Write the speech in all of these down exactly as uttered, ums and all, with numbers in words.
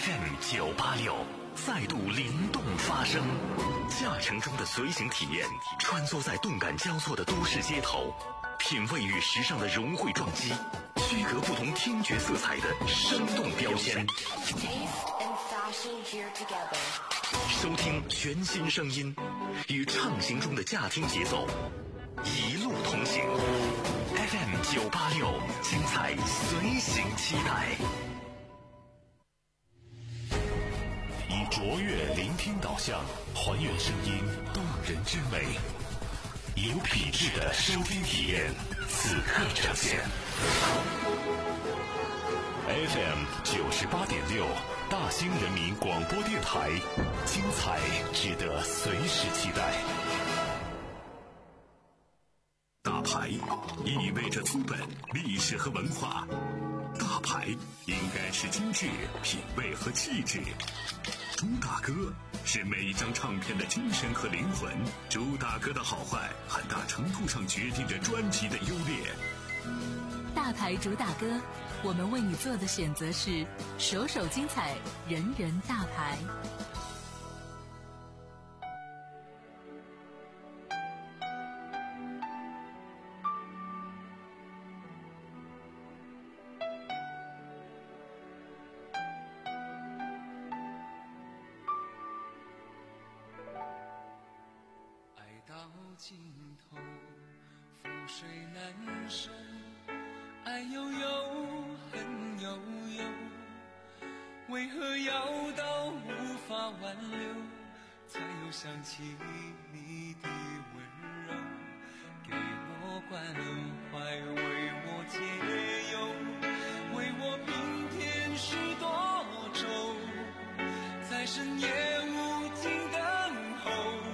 F M 九八六再度灵动发声，驾乘中的随行体验，穿梭在动感交错的都市街头，品味与时尚的融汇撞击，区隔不同听觉色彩的生动标签。收听全新声音，与畅行中的驾听节奏，一路同行。F M 九八六，精彩随行期待。以卓越聆听导向，还原声音动人之美，有品质的收听体验，此刻呈现。F M 九十八点六，大兴人民广播电台，精彩值得随时期待。大牌意味着资本、历史和文化，大牌应该是精致、品味和气质。朱大哥是每一张唱片的精神和灵魂，朱大哥的好坏很大程度上决定着专辑的优劣。 大牌主打歌，我们为你做的选择是首首精彩，人人大牌。 到尽头，覆水难收，爱悠悠，恨悠悠，为何要到无法挽留，才又想起你的温柔，给我关怀，为我解忧，为我平添许多愁，在深夜无尽等候，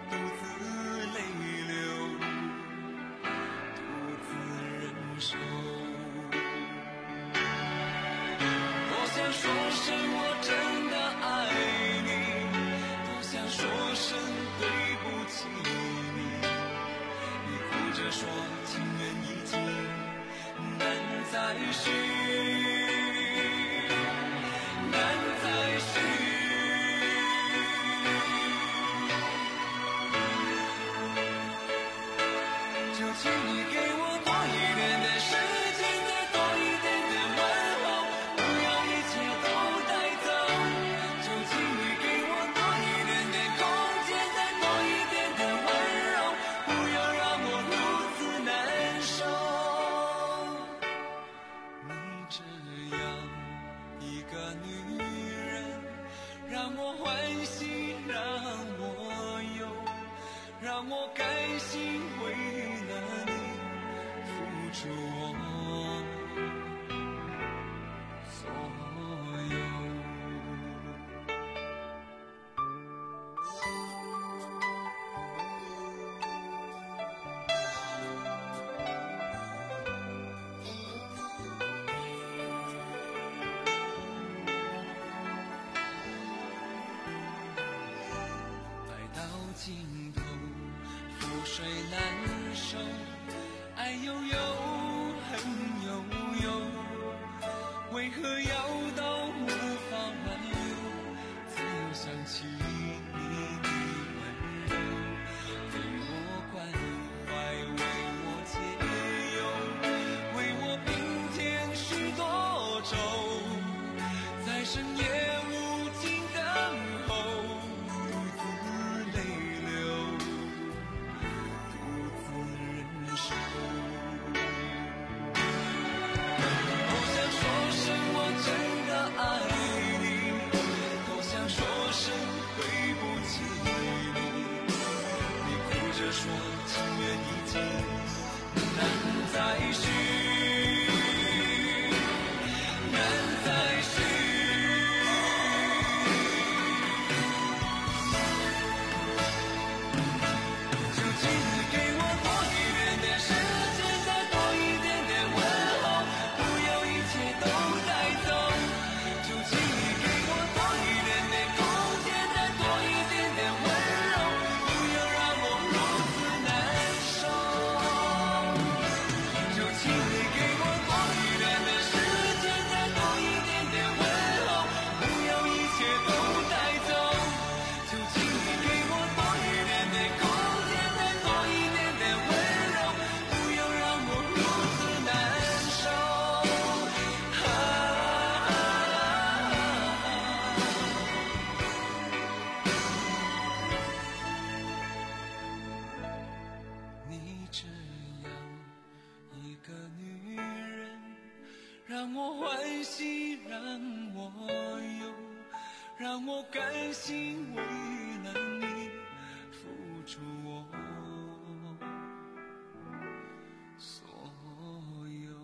多想说声我真的爱你，多想说声对不起你，你哭着说情缘已尽，难再续，难再续。就请你给我多一点的时间，再多一点的问候，不要一切都带走。就请你给我多一点的空间，再多一点的温柔，不要让我如此难受。你这样一个女人，让我欢喜，让我忧，让我甘心为了你付出我所有。爱到尽头，覆水难收，爱悠悠，恨悠悠，为何要到无法挽留，才又想起你的温柔，给我关怀，为我解忧，为我平添许多愁，在深夜无尽等候，独自泪流，独自忍受。多想说声我真的爱你，多想说声对不起你，你哭着说情缘已尽，难再续，难再续。 心为了你付出我所有。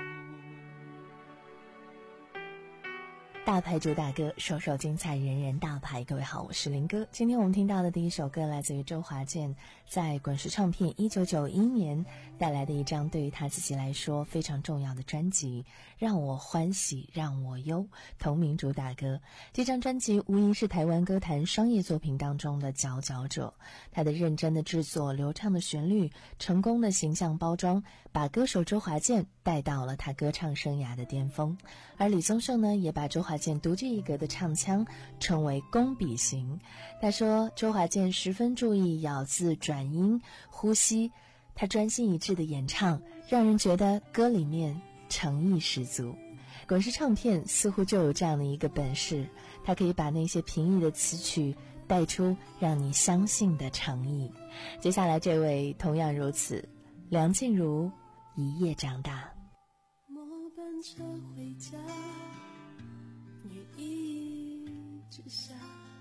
大牌主打歌，首首精彩，人人大牌。各位好，我是林哥。今天我们听到的第一首歌来自于周华健在滚石唱片一九九一年带来的一张对于他自己来说非常重要的专辑《让我欢喜让我忧》，同名主打歌。这张专辑无疑是台湾歌坛商业作品当中的佼佼者，他的认真的制作、流畅的旋律、成功的形象包装，把歌手周华健带到了他歌唱生涯的巅峰。而李宗盛呢，也把周华健独具一格的唱腔称为工笔型。他说周华健十分注意咬字、转音、呼吸，他专心一致的演唱，让人觉得歌里面诚意十足。滚石唱片似乎就有这样的一个本事，它可以把那些平易的词曲带出让你相信的诚意。接下来这位同样如此，梁静茹，一夜长大。 末班车回家，雨一直下，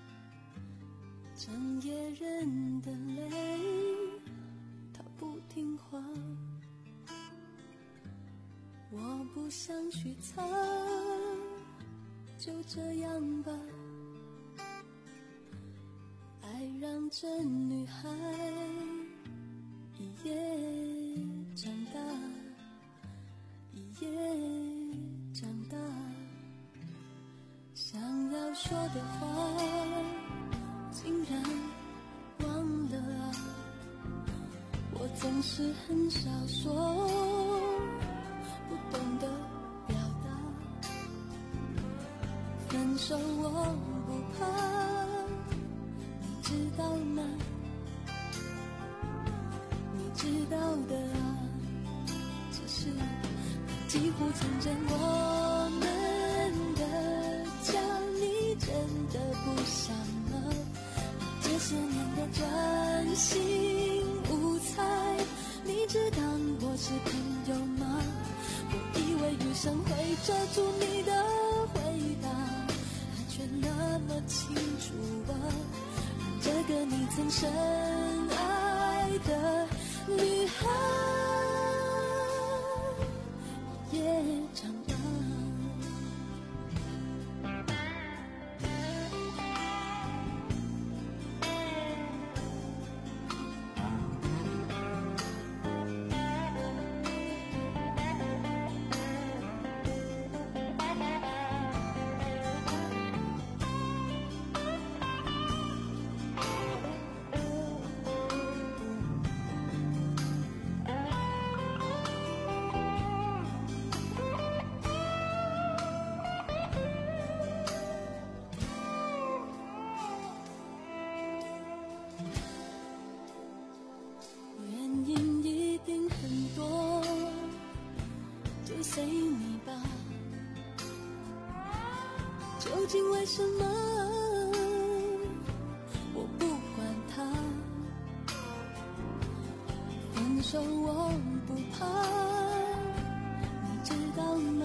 整夜人的泪它不听话，我不想去擦，就这样吧，爱让这女孩一夜长大，一夜长大，想要说的话竟然忘了啊，我总是很少说，不懂得表达，分手我不怕，你知道吗？你知道的啊，只是几乎成真我们的家，你真的不想了？这些年的专心无猜，你只当我是朋友吗？我以为余生会遮住你的回答，它却那么清楚啊，让这个你曾深爱的女孩也长大。随你吧，究竟为什么我不管他？分手我不怕，你知道吗？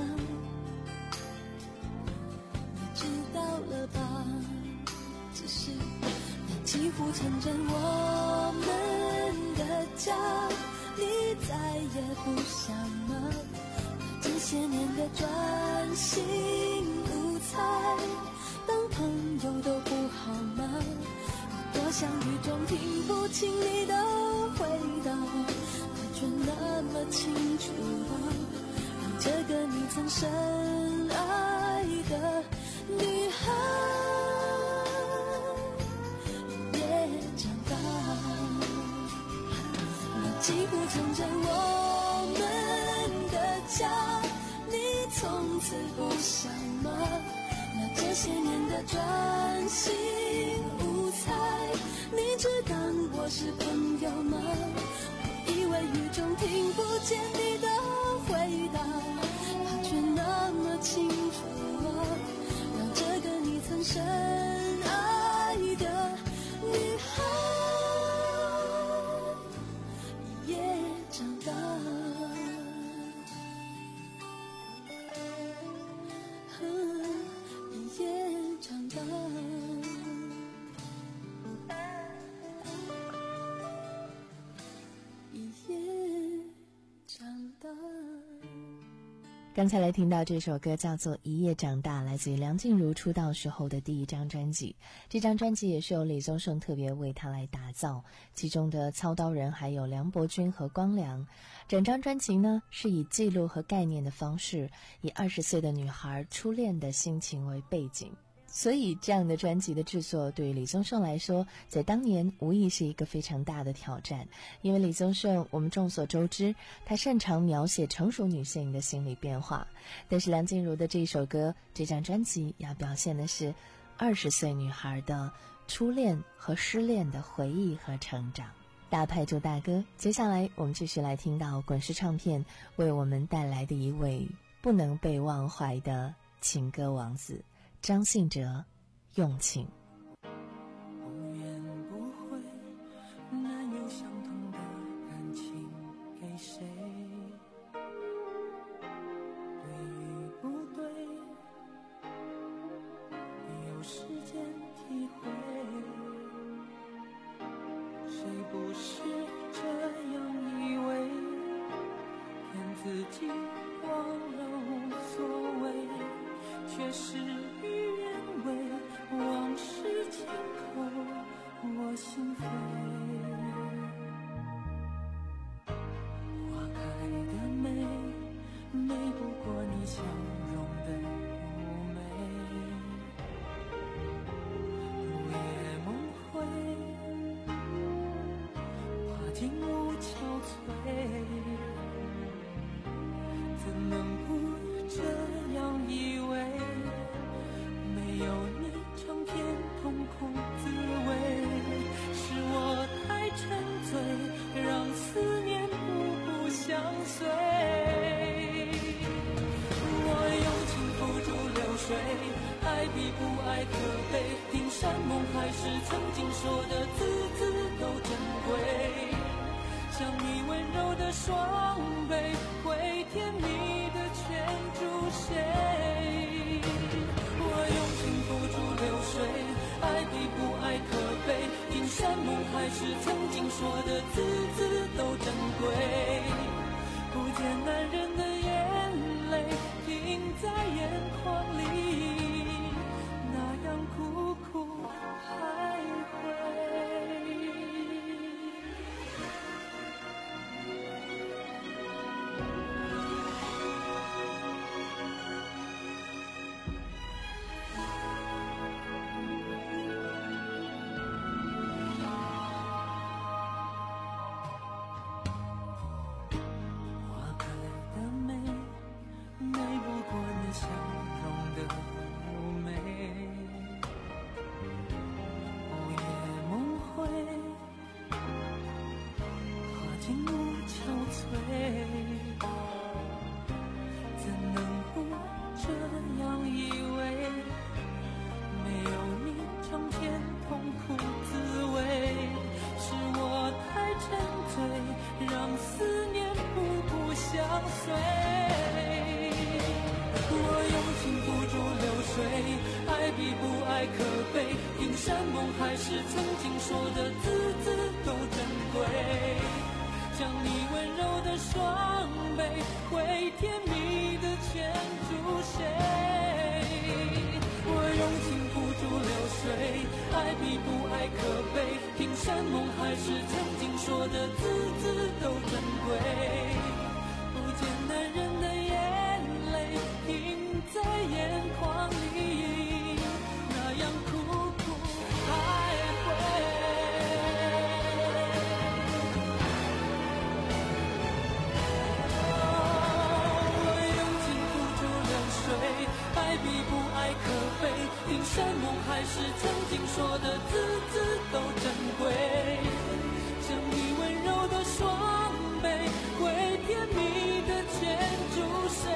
你知道了吧？只是那几乎成真我们的家，你再也不想吗？这些年的专心无猜，当朋友都不好吗？多想雨中听不清你的回答，它却那么清楚啊，让这个你曾深爱的女孩也长大。你几乎成真我们的家，你从此不想吗？那这些年的专心无猜，你只当我是朋友吗？我以为雨中听不见你的回答，它却那么清楚啊，让这个你曾深爱的女孩也长大。一夜长大。 刚才来听到这首歌叫做《一夜长大》，来自于梁静茹出道时候的第一张专辑。这张专辑也是由李宗盛特别为她来打造，其中的操刀人还有梁伯君和光良。整张专辑呢是以记录和概念的方式，以二十岁的女孩初恋的心情为背景。所以这样的专辑的制作对于李宗盛来说，在当年无疑是一个非常大的挑战。因为李宗盛我们众所周知，他擅长描写成熟女性的心理变化，但是梁静茹的这首歌，这张专辑要表现的是二十岁女孩的初恋和失恋的回忆和成长。大牌主大哥，接下来我们继续来听到滚石唱片为我们带来的一位不能被忘怀的情歌王子张信哲，用情。 不言不会，难有相同的感情给谁？对与不对，有时间体会。谁不是这样以为，骗自己忘了无所谓，却事与愿违，往事轻扣我心扉。花开的美，美不过你笑容的妩媚。入夜梦回，怕景物憔悴，怎能不这样以为？没有你尝遍痛苦滋味，是我太沉醉，让思念步步相随。我用情付诸流水，爱比不爱可悲，听山盟海誓，曾经说的字字都珍贵。像你温柔的双臂，会甜蜜的圈住谁？我用情付诸流水，爱比不爱可悲，听山盟海誓，曾经说的字字都珍贵。不见男人的眼泪停在眼眶里，那样苦苦徘徊。爱比不爱可悲，听山盟海誓，曾经说的字字都珍贵。将你温柔的双臂，会甜蜜的圈住谁？我用情付诸流水，爱比不爱可悲，听山盟海誓，曾经说的字字都珍贵。不见男人的眼泪停在眼眶里，那样苦苦徘徊。我用情付诸流水，爱比不爱可悲，听山盟海誓，曾经说的字字都珍贵。像你温柔的双臂，会甜蜜的圈住谁？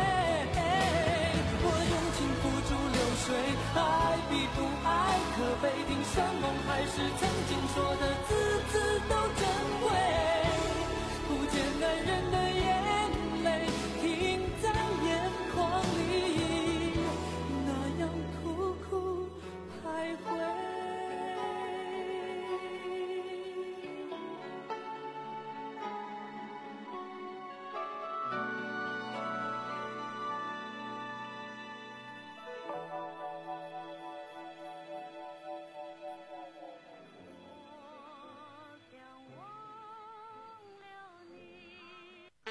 我用情付诸流水，爱比不爱可悲，听山盟海誓，曾经说的字字都珍贵。不见男人的眼泪停在眼眶里，那样苦苦徘徊。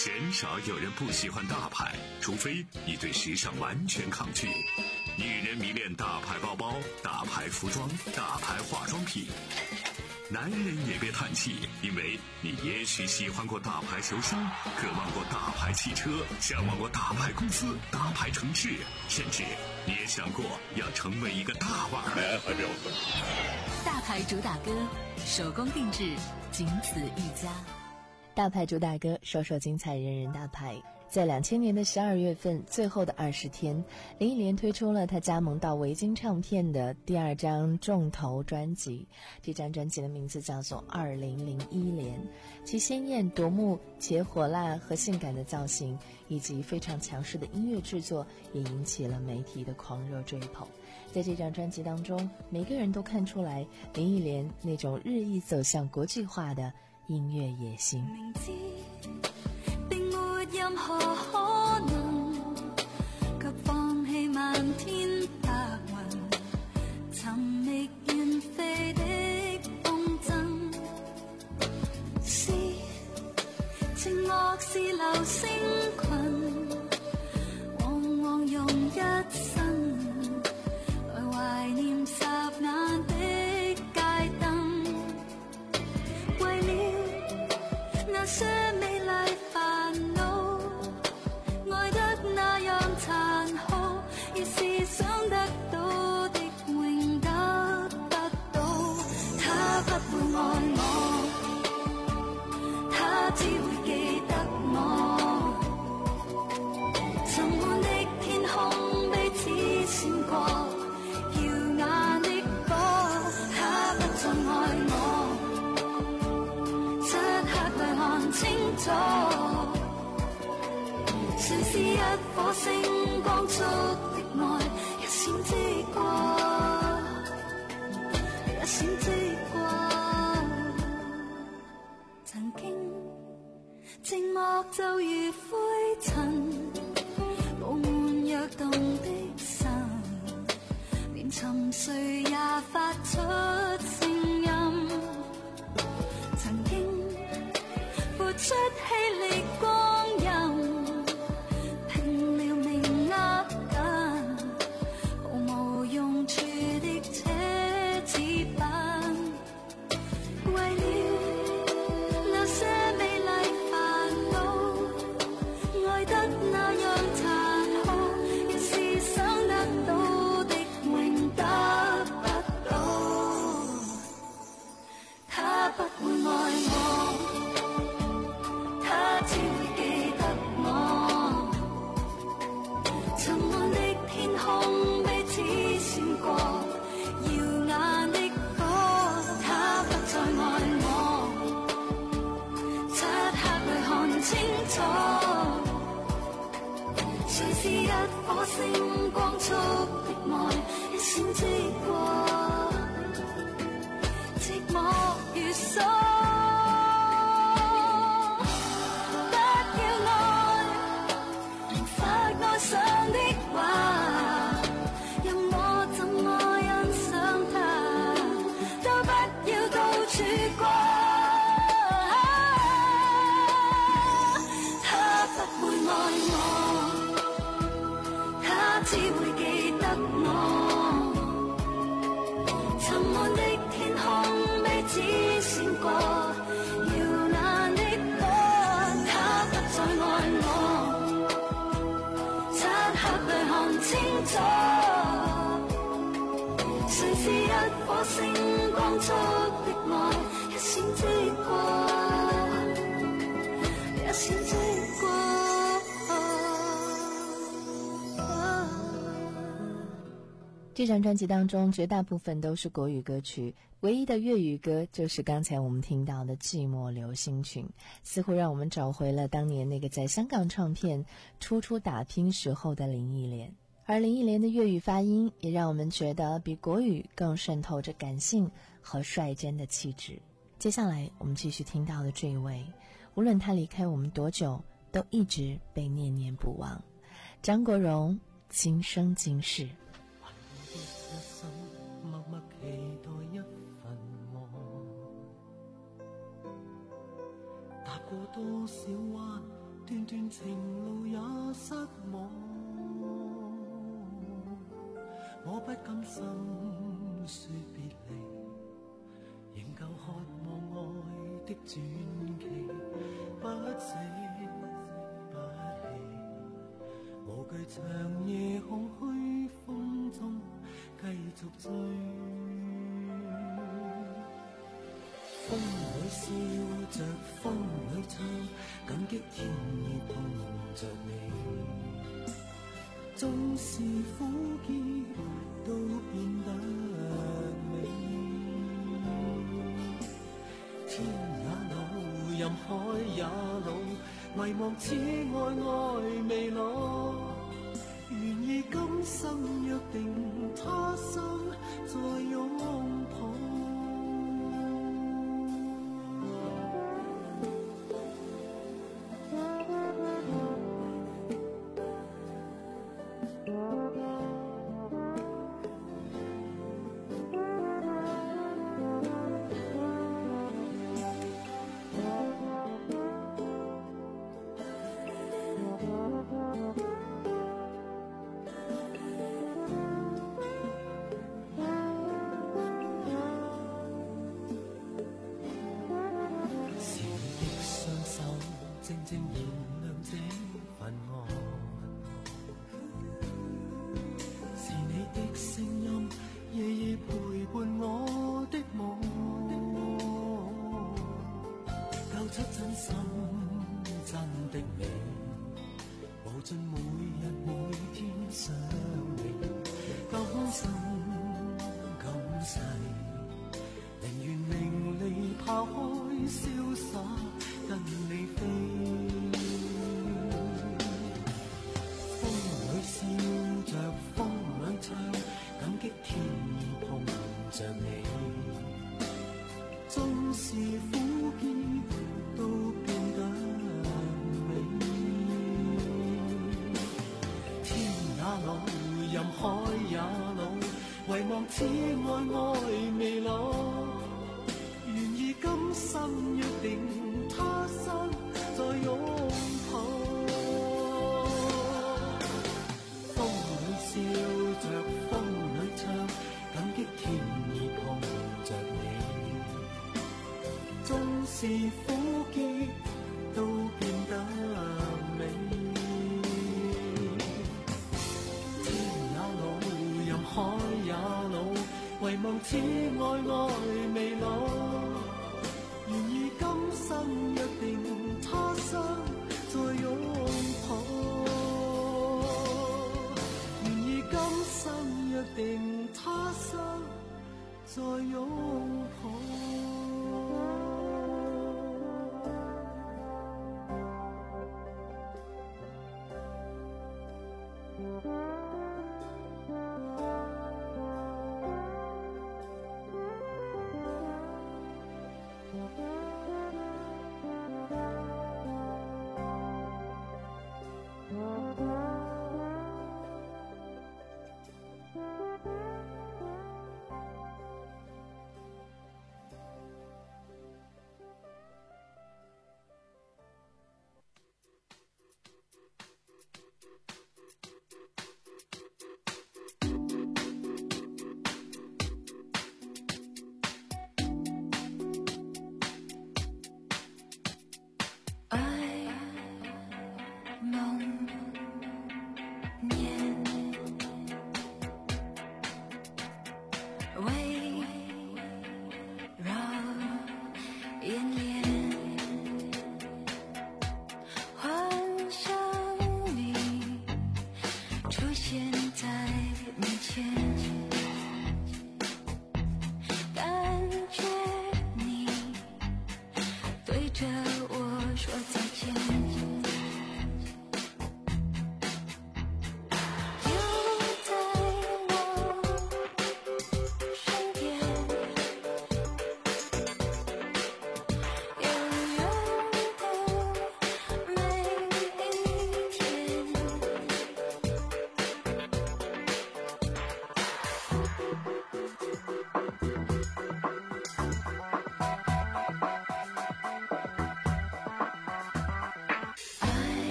鲜少有人不喜欢大牌，除非你对时尚完全抗拒。女人迷恋大牌包包、大牌服装、大牌化妆品。男人也别叹气，因为你也许喜欢过大牌球星，渴望过大牌汽车，向往过大牌公司、大牌城市，甚至你也想过要成为一个大腕儿。 大牌主打歌，手工定制，仅此一家。 大牌主打歌，首首精彩，人人大牌。在两千年的十二月份，最后的二十天，林忆莲推出了她加盟到维京唱片的第二张重头专辑。这张专辑的名字叫做《二零零一年》，其鲜艳夺目且火辣和性感的造型，以及非常强势的音乐制作，也引起了媒体的狂热追捧。在这张专辑当中，每个人都看出来林忆莲那种日益走向国际化的音乐野心。 明知並沒任何可能，卻放棄漫天白雲，尋覓遠飛的風箏。是情樂是流星群，往往用一生來懷念霎眼的街燈，為了那些美麗煩惱，愛得那樣殘酷，越是想得到的永得不到。他不會愛我，他只會記得我，沉悶的天空彼此閃過耀眼的火。他不再愛我，漆黑裏看清楚，誰是一顆星光速的愛，一閃即過，一閃即過。曾經寂寞就如灰塵，佈滿躍動的神，連沉睡也發出聲音。曾經付出氣力光陰，拼了命握緊，毫無用處的奢侈品，為了那些美麗煩惱，愛得那樣殘酷，越是想得到的永得不到。他不會愛我，他只會記得我，沉悶的天空彼此閃過耀眼的火。他不再愛我，漆黑裏看清楚，誰是一顆星光速的愛，一閃即過，寂寞如鎖。上的話，任我怎麼欣賞他，都不要到處掛。他不會愛我，他只會記得我，沉悶的天空彼此閃過耀眼的火。他不再愛我，看清楚，誰是一顆星光速的愛，一閃即過，一閃即過。 这张专辑当中绝大部分都是国语歌曲，唯一的粤语歌就是刚才我们听到的《寂寞流星群》，似乎让我们找回了当年那个在香港唱片初出打拼时候的林忆莲。而林忆莲的粤语发音也让我们觉得比国语更渗透着感性和率真的气质。接下来我们继续听到的这一位，无论他离开我们多久，都一直被念念不忘。张国荣，今生今世。 默默期待一份愛，踏過多少彎， 段段情路也失望，我不甘心說別離，仍舊渴望愛的傳奇，不死不棄，無懼長夜空虛風中繼續追。風裏笑着，風裏唱，感激天意碰着你。縱是苦澀都變得美。天也老，任海也老，遺忘此愛愛未老。願意今生約定，他生再擁抱。此愛愛未老，願意今生約定，他生再擁抱。風裏笑着，風裏唱，感激天意碰着你。縱是苦澀都變得美。天也老，任海也老，遺忘此愛愛未老，願意今生約定，他生再擁抱。願意今生約定，他生再擁抱。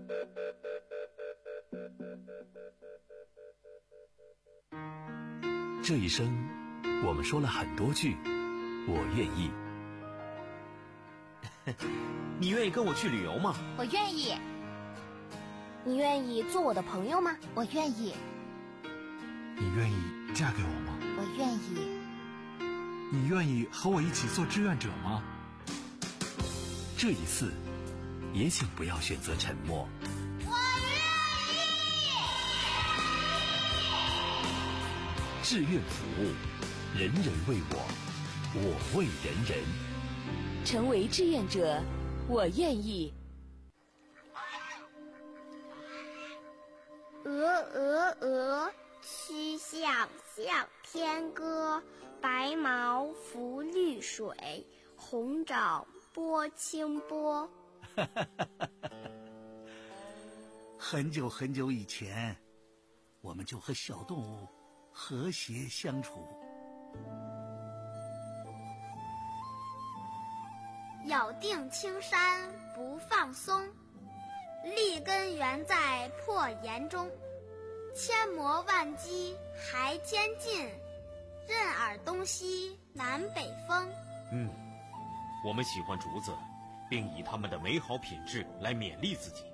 这一生，我们说了很多句我愿意。 你愿意跟我去旅游吗？ 我愿意。 你愿意做我的朋友吗？ 我愿意。 你愿意嫁给我吗？ 我愿意。 你愿意和我一起做志愿者吗？ 这一次，也请不要选择沉默。 我愿意。 志愿服务，人人为我，我为人人。 成为志愿者，我愿意。 鹅鹅鹅，曲项向天歌。白毛浮绿水，红掌拨清波。 很久很久以前，我们就和小动物和谐相处。 咬定青山不放松，立根原在破岩中。千磨万击还坚劲，任尔东西南北风。 嗯，我们喜欢竹子，并以它们的美好品质来勉励自己。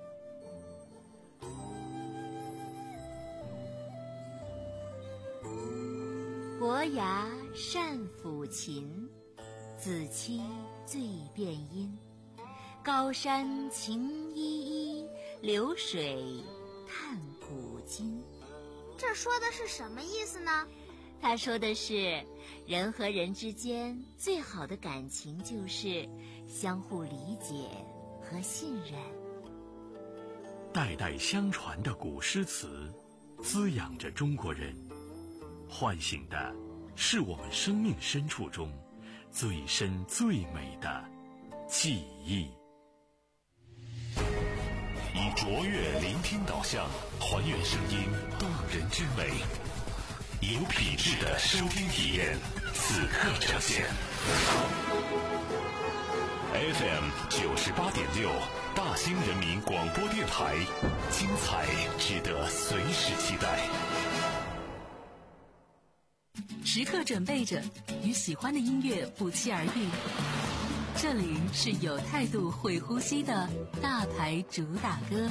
伯牙善抚琴，子期最辨音。高山晴依依，流水叹古今。 这说的是什么意思呢？ 他说的是，人和人之间最好的感情就是相互理解和信任。 代代相传的古诗词，滋养着中国人，唤醒的是我们生命深处中最深最美的记忆。以卓越聆听导向，还原声音动人之美，有品质的收听体验，此刻呈现。F M 九十八点六，大兴人民广播电台，精彩值得随时期待。 时刻准备着，与喜欢的音乐不期而遇。这里是有态度、会呼吸的大牌主打歌。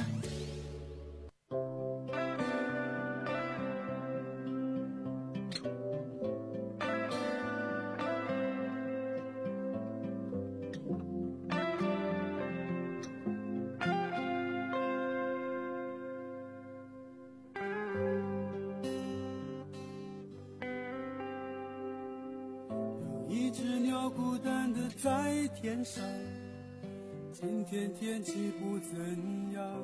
一只鸟孤单地在天上，今天天气不怎样，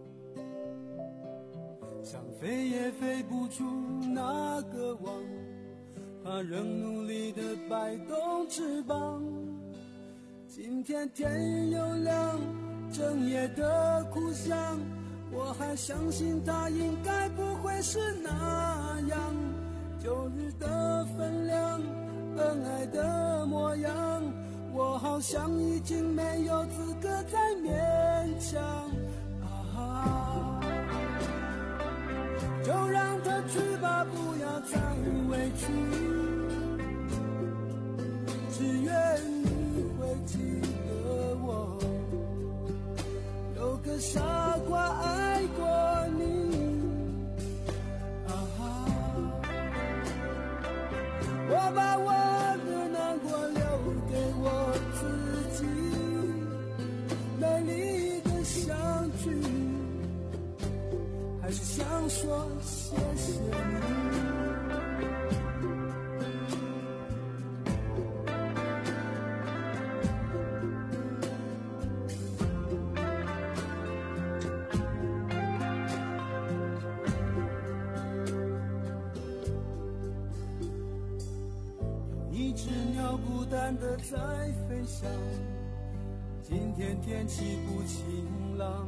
想飞也飞不出那个网，它仍努力地摆动翅膀。今天天又亮，整夜的哭响，我还相信它应该不会是那样。旧日的分量，恩爱的模样，我好像已经没有资格再勉强啊！就让它去吧，不要再委屈，只愿你会记得我，有个傻瓜爱过你。我把我的难过留给我自己，美丽的相聚，还是想说谢谢你。孤单的在飞翔，今天天气不晴朗，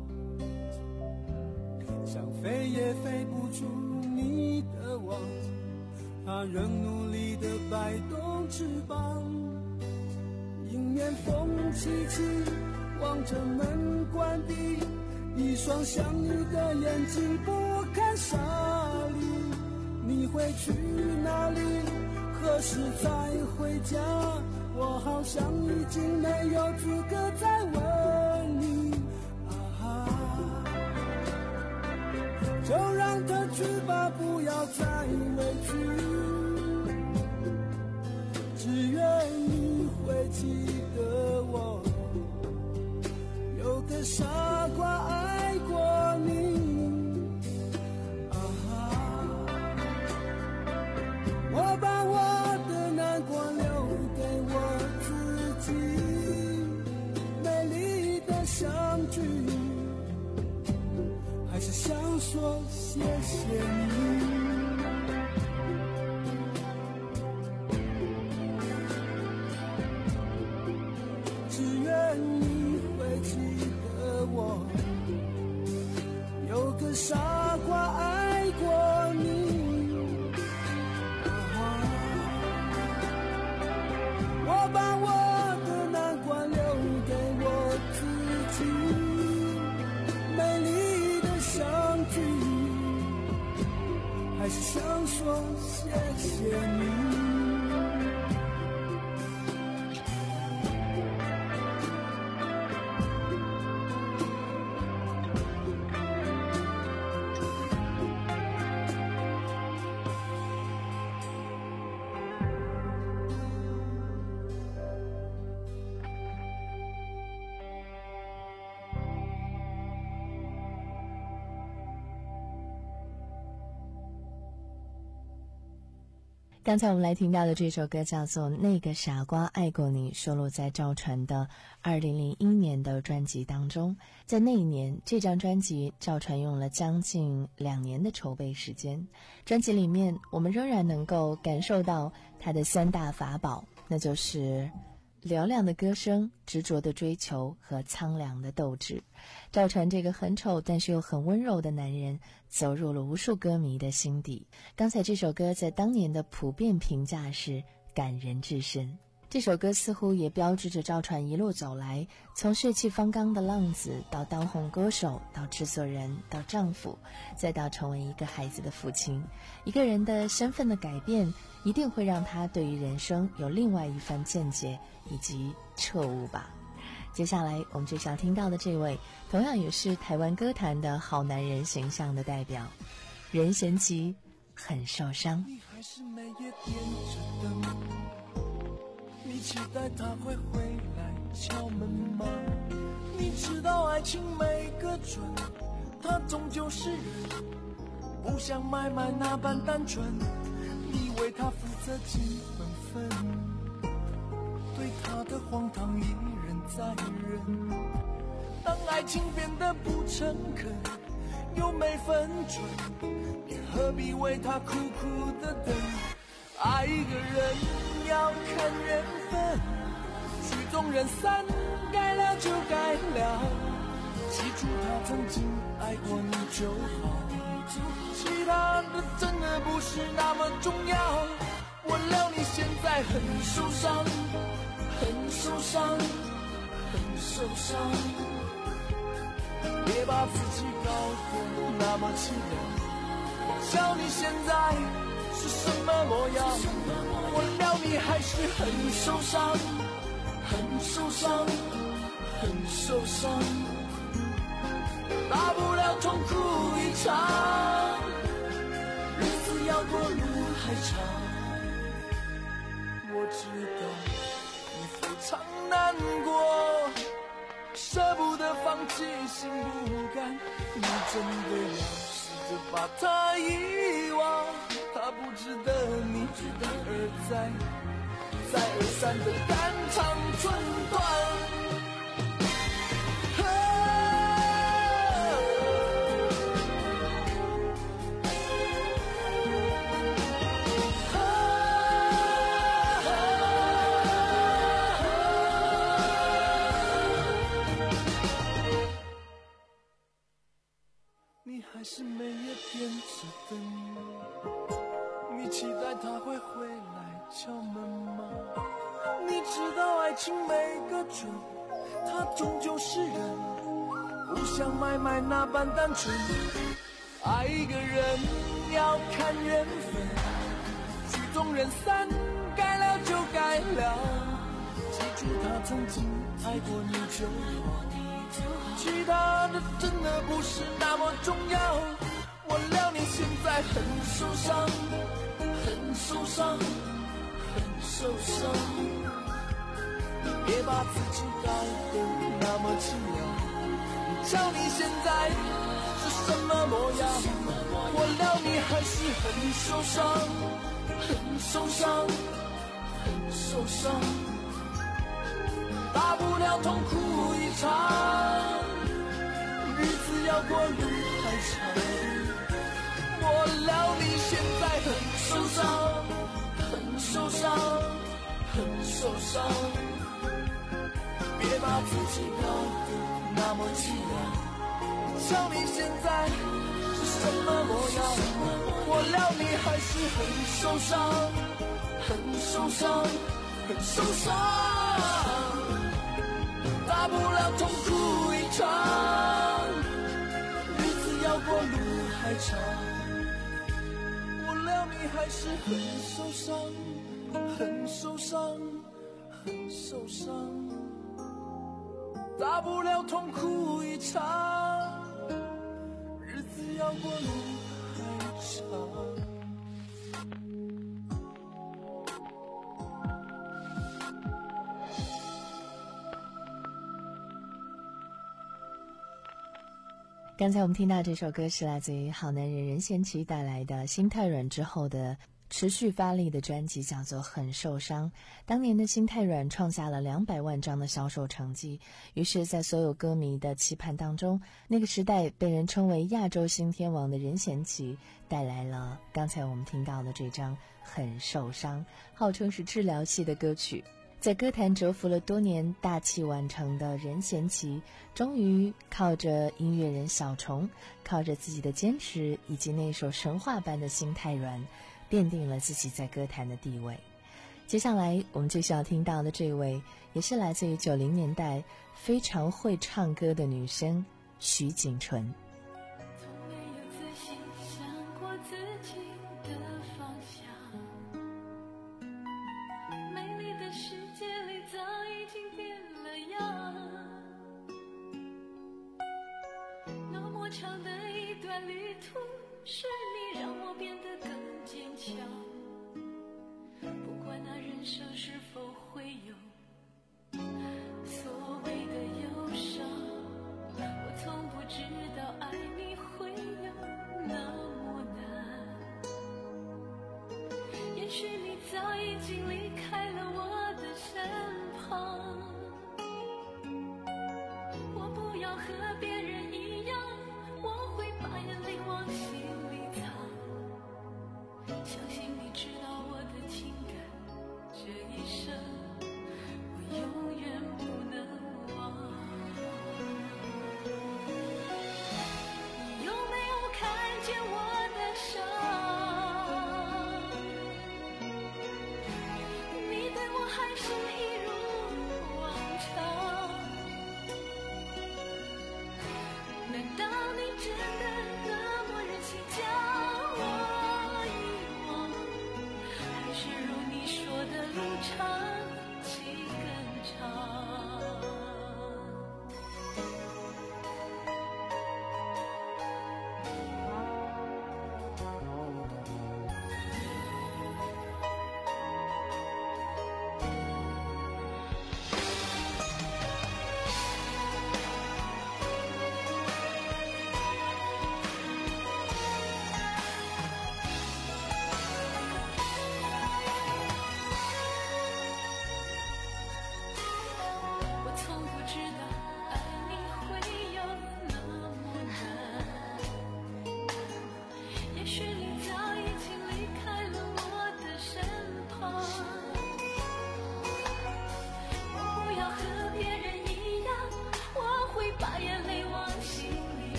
想飞也飞不出你的网，它仍努力地摆动翅膀。迎面风凄凄，望着门关闭， 一双相遇的眼睛不堪沙砾，你会去哪里？何时才回家？我好像已经没有资格再问你啊，就让它去吧，不要再委屈，只愿你会记得我，有个傻瓜爱过你啊，我把我的难过留给我自己，美丽的相聚，还是想说谢谢你，只愿你会记得我，有个傻瓜爱过你啊，我把我的难关留给我自己，美丽的相聚，还是想说谢谢你。 刚才我们来听到的这首歌叫做《那个傻瓜爱过你》，收录在赵传的二零零一年的专辑当中。在那一年，这张专辑赵传用了将近两年的筹备时间。专辑里面，我们仍然能够感受到他的三大法宝，那就是嘹亮的歌声、执着的追求和苍凉的斗志。赵传这个很丑但是又很温柔的男人，走入了无数歌迷的心底。刚才这首歌在当年的普遍评价是感人至深。这首歌似乎也标志着赵传一路走来，从血气方刚的浪子到当红歌手，到制作人，到丈夫，再到成为一个孩子的父亲。一个人的身份的改变，一定会让他对于人生有另外一番见解以及彻悟吧。接下来我们就想听到的这位，同样也是台湾歌坛的好男人形象的代表，任贤齐，很受伤。 你还是每夜点着灯，你期待他会回来敲门吗？你知道爱情没个准，他终究是人，不像买卖那般单纯，你为他负责几本分，对他的荒唐一忍再忍。当爱情变得不诚恳又没分寸，你何必为他苦苦的等？爱一个人要看缘分，曲终人散，该了就该了，记住他曾经爱过你就好，其他的真的不是那么重要。我料你现在很受伤，很受伤，很受伤，别把自己搞得那么凄凉，笑你现在是什么模样，我料你还是很受伤，很受伤，很受伤，大不了痛哭一场，日子要过路还长，我知道你非常难过，舍不得放弃心不甘，你真的要试着把他遗忘，他不值得你一而再再而三的肝肠寸断。你还是每夜点着灯，你期待他会回来敲门吗？你知道爱情没个准，他终究是人，不不像买卖那般单纯。爱一个人要看缘分，曲终人散，该了就该了。记住他曾经爱过你就好，其他的真的不是那么重要。我料你现在很受伤，很受伤，很受伤。别把自己搞得那么奇妙，你瞧你现在是什么模样？我料你还是很受伤，很受伤，很受伤。大不了痛哭一场，日子要过路还长。我料你现在很受伤，很受伤，很受伤。别把自己搞得那么凄凉，瞧你现在是什么模样？我料你还是很受伤，很受伤，很受伤。大不了痛哭一场，日子要过路还长。我料你还是很受伤，很受伤，很受伤。大不了痛哭一场，日子要过路还长。 刚才我们听到这首歌是来自于好男人任贤齐带来的心太软之后的持续发力的专辑，叫做《很受伤》。当年的心太软创下了两百万张的销售成绩，于是在所有歌迷的期盼当中，那个时代被人称为亚洲新天王的任贤齐带来了刚才我们听到的这张《很受伤》，号称是治疗系的歌曲。在歌坛蛰伏了多年大器晚成的任贤齐，终于靠着音乐人小虫，靠着自己的坚持以及那首神话般的心太软，奠定了自己在歌坛的地位。接下来我们就需要听到的这位，也是来自于九零年代非常会唱歌的女生徐锦纯。 从没有仔细想过自己的方向，美丽的世界里早已经变了样，那么长的一段旅途，是你让我变得更坚强。不管那人生是否会有所谓的忧伤，我从不知道爱你会有那么难。也许你早已经离开了我的身旁，我不要和别人一样，我会把眼泪往心里藏。相信你知道我的情感，这一生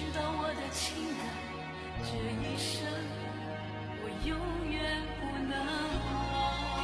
道我的情感，这一生我永远不能忘。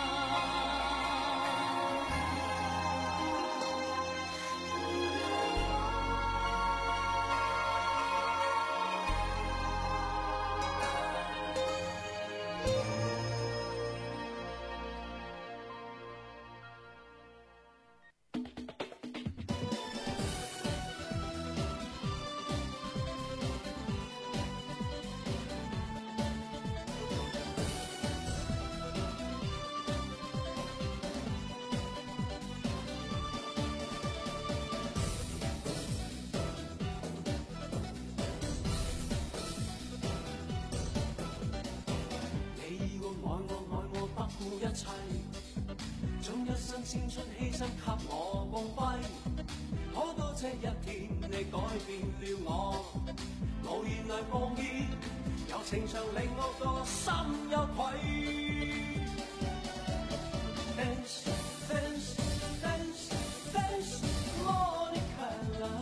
將一生青春犧牲給我光輝，可多這一天你改變了我，無言來放棄，柔情長令我個心有愧。Dance, dance, dance, dance, Monica，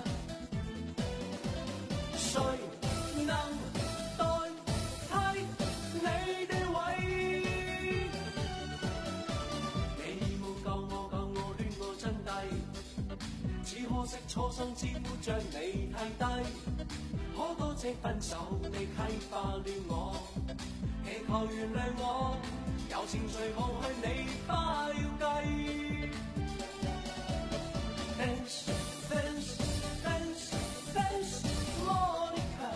誰能代替你的位？可惜初生之痼將你睇低，可多謝分手你啟發了我，祈求原諒我，柔情隨忘去你不要計。Dance, dance, dance, dance, Monica，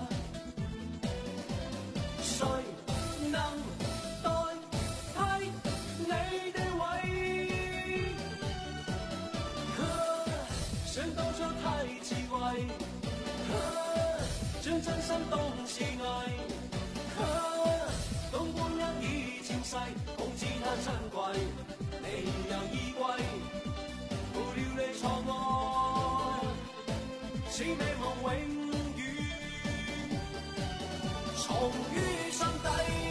誰能代替你的位？想當初太智慧，將真心當是藝，當光陰已漸逝，恐只貪珍貴，你又依歸，負了你錯愛，此美夢永遠藏於心底。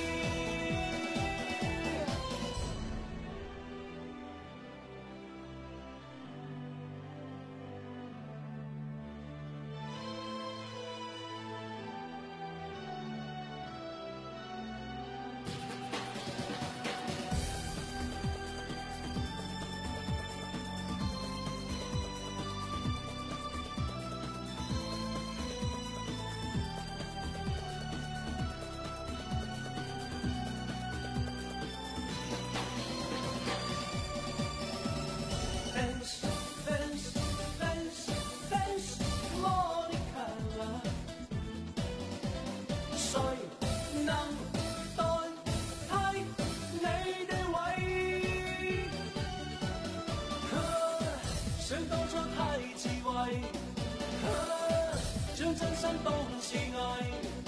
將真心當是藝，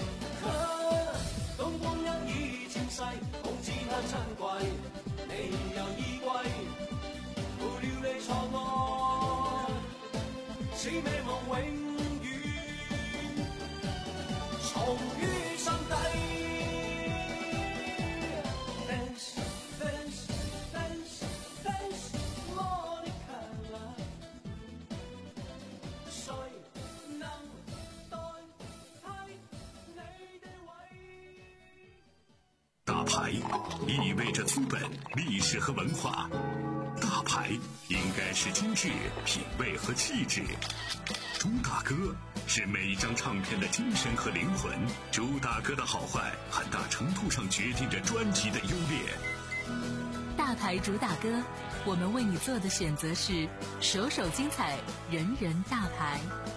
當光陰已漸逝，恐只貪珍貴，你又依歸，負了你錯愛，此美夢永遠藏於心底。Dance, dance, dance, dance, Monica， 誰能代替你的位？ 大牌意味着资本、历史和文化，大牌应该是精致、品味和气质。朱大哥是每一张唱片的精神和灵魂，朱大哥的好坏很大程度上决定着专辑的优劣。 大牌主打歌，我们为你做的选择是首首精彩，人人大牌。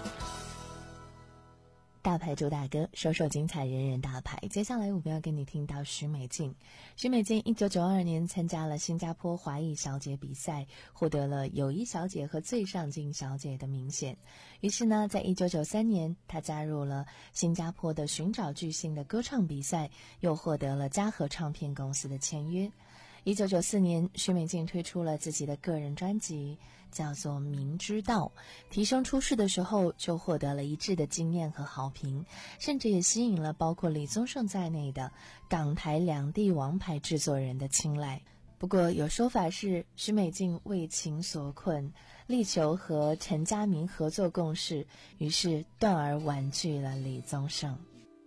大牌主打歌，首首精彩，人人大牌。接下来我们要跟你听到许美静。许美静一九九二年参加了新加坡华裔小姐比赛，获得了友谊小姐和最上镜小姐的名衔。于是呢，在一九九三年，她加入了新加坡的寻找巨星的歌唱比赛，又获得了嘉禾唱片公司的签约。一九九四年，许美静推出了自己的个人专辑，叫做《明知道》。提声出世的时候，就获得了一致的惊艳和好评，甚至也吸引了包括李宗盛在内的港台两地王牌制作人的青睐。不过有说法是，许美静为情所困， 力求和陈家明合作共事，于是断而婉拒了李宗盛。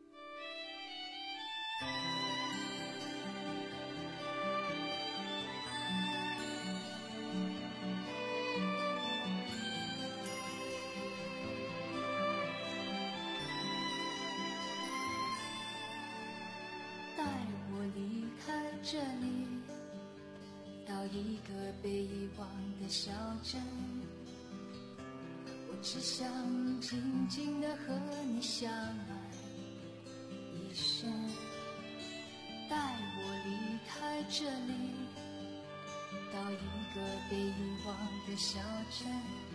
这里，到一个被遗忘的小镇，我只想静静地和你相伴一生。带我离开这里，到一个被遗忘的小镇，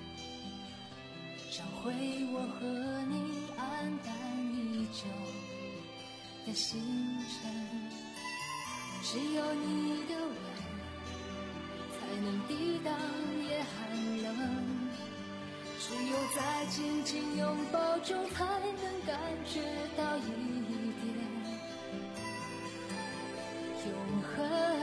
找回我和你黯淡已久的星辰。只有你的吻才能抵挡夜寒冷，只有在紧紧拥抱中才能感觉到一点永恒。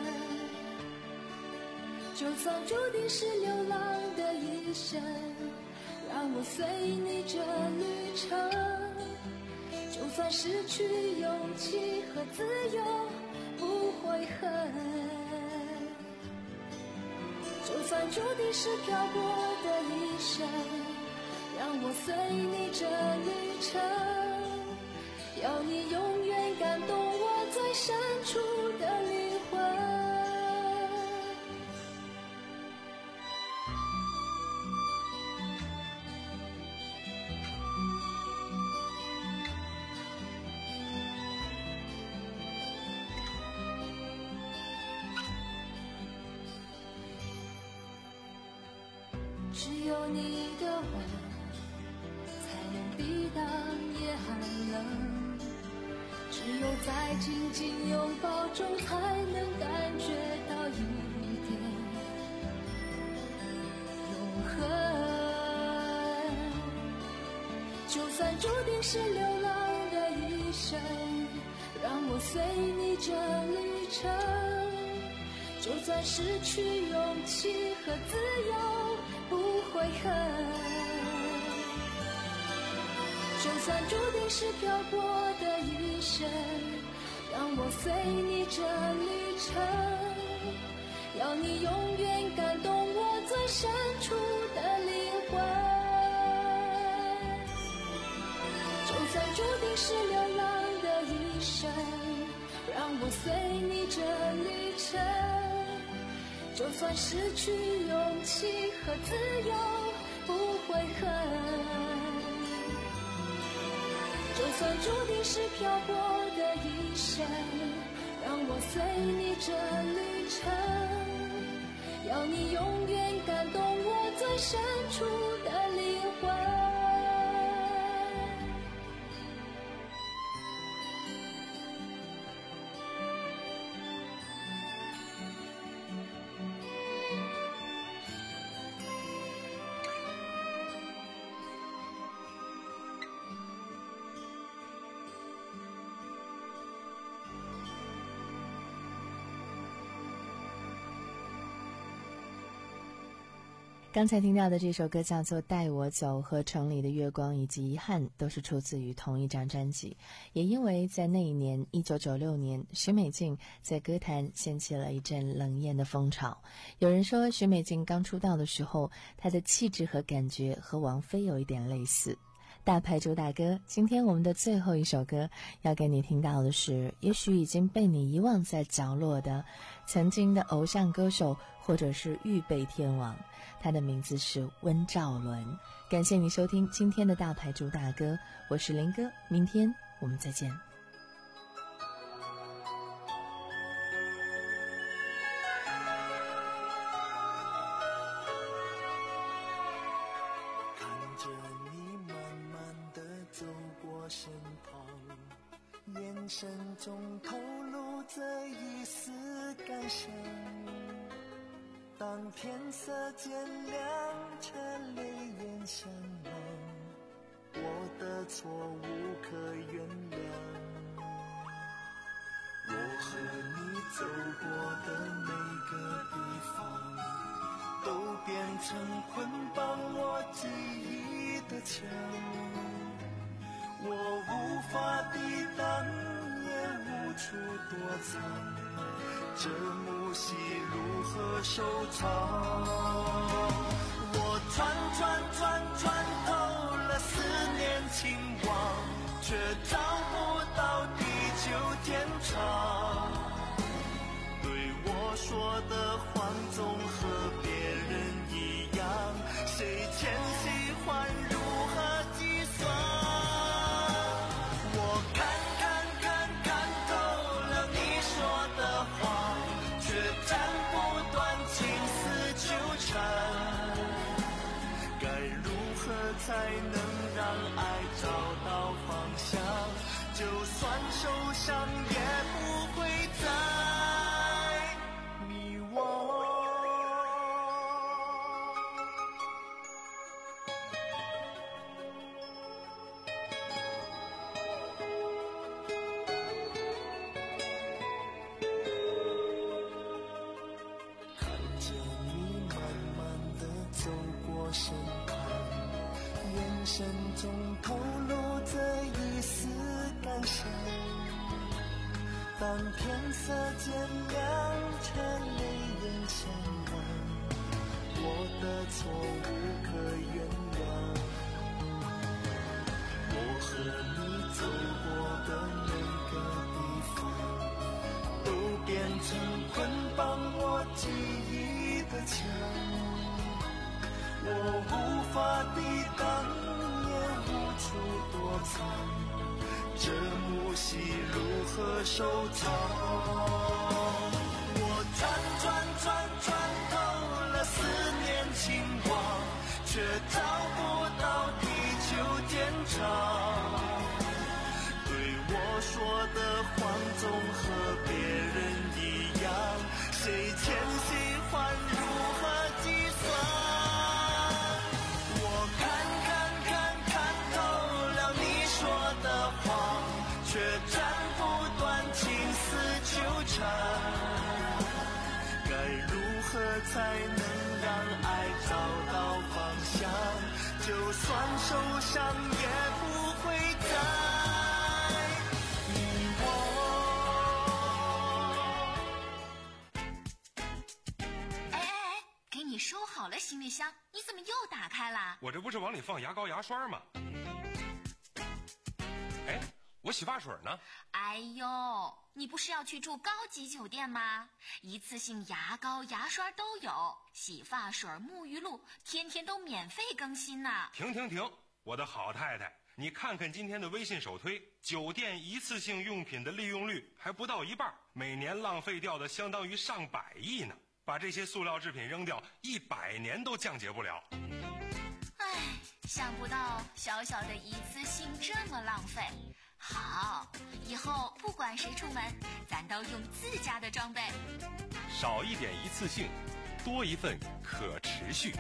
就算注定是流浪的一生，让我随你这旅程，就算失去勇气和自由不悔恨，就算注定是漂泊的一生，让我随你这旅程，要你永远感动我最深处的灵魂。只有你的吻才能抵挡夜寒冷，只有在紧紧拥抱中才能感觉到一点永恒。就算注定是流浪的一生，让我随你这旅程，就算失去勇气和自由不悔恨，就算注定是漂泊的一生，让我随你这旅程，要你永远感动我最深处的灵魂。就算注定是流浪的一生，让我随你这旅程，就算失去勇气和自由不悔恨，就算注定是漂泊的一生，让我随你这旅程，要你永远感动我最深处的灵魂。 刚才听到的这首歌叫做《带我走》，和《城里的月光》以及《遗憾》都是出自于同一张专辑。也因为在那一年一九九六年，许美静在歌坛掀起了一阵冷艳的风潮。有人说许美静刚出道的时候，她的气质和感觉和王菲有一点类似。大牌主打歌，今天我们的最后一首歌要给你听到的是也许已经被你遗忘在角落的曾经的偶像歌手，或者是预备天王，他的名字是温兆伦。感谢你收听今天的大牌主打歌，我是林哥，明天我们再见。 身旁，眼神中透露着一丝感伤。当天色渐亮，却泪眼相望，我的错无可原谅。我和你走过的每个地方，都变成捆绑我记忆的墙，我无法抵挡，也无处躲藏，这幕戏如何收场？我穿穿穿穿透了思念情网，却找不到地久天长。对我说的话总和别人一样，谁欠喜欢如何计算？我看看看看透了你说的话，却斩不断情丝纠缠。该如何才能让爱找到方向？就算受伤也不会再迷惘。看着你慢慢地走过身旁，眼神中透露着一丝感伤。当天色渐亮，却泪眼相望，我的错无可原谅。我和你走过的每个地方，都变成捆绑我记忆的墙，我无法抵挡，也无处躲藏，这幕戏如何收场？我穿穿穿穿透了思念情网，却找不到地久天长。对我说的话总和别人一样，谁欠喜欢如何计算？我看看看看透了你说的话，却斩不断情丝纠缠。该如何才能让爱找到方向？就算受伤也不会再迷惘。 哎哎哎，给你收好了行李箱，你怎么又打开了？ 我这不是往里放牙膏牙刷吗？哎，我洗发水呢？ 哎呦，你不是要去住高级酒店吗？一次性牙膏牙刷都有，洗发水沐浴露天天都免费更新呢。 停停停，我的好太太，你看看今天的微信首推，酒店一次性用品的利用率还不到一半，每年浪费掉的相当于上百亿呢。把这些塑料制品扔掉，一百年都降解不了。 唉，想不到小小的一次性这么浪费。好，以后不管谁出门，咱都用自家的装备。 少一点一次性，多一份可持续。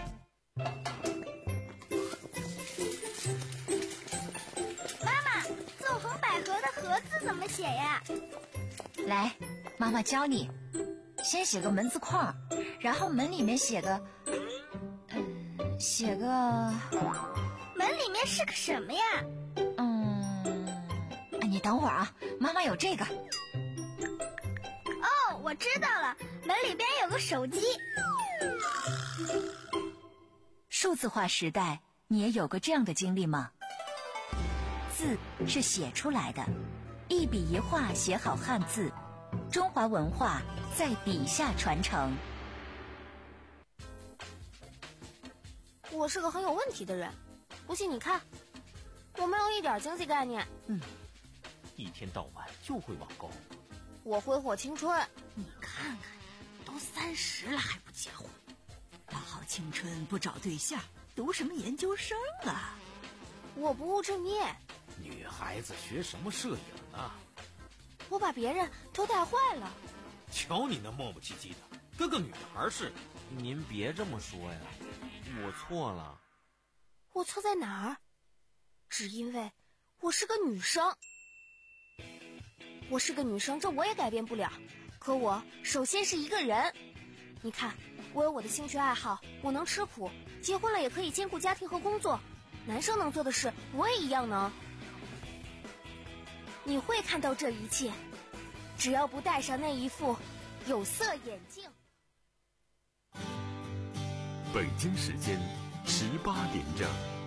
妈妈，纵横捭阖的阖字怎么写呀？ 来，妈妈教你。先写个门字框，然后门里面写个，嗯，写个。 门里面是个什么呀？ 嗯，你等会儿啊，妈妈有这个。 哦，我知道了，门里边有个手机。 数字化时代，你也有过这样的经历吗？字是写出来的，一笔一画写好汉字，中华文化在笔下传承。 我是个很有问题的人，不信你看，我没有一点经济概念。 嗯，一天到晚就会网购。 我挥霍青春。 你看看，都三十了还不结婚，大好青春不找对象，读什么研究生啊？ 我不务正业。 女孩子学什么摄影啊？ 我把别人都带坏了。 瞧你那磨磨唧唧的，跟个女孩似的。您别这么说呀，我错了。 我错在哪儿？只因为我是个女生。我是个女生，这我也改变不了。可我首先是一个人。你看， 我有我的兴趣爱好，我能吃苦，结婚了也可以兼顾家庭和工作。男生能做的事，我也一样能。你会看到这一切，只要不戴上那一副有色眼镜。 北京时间十八点整。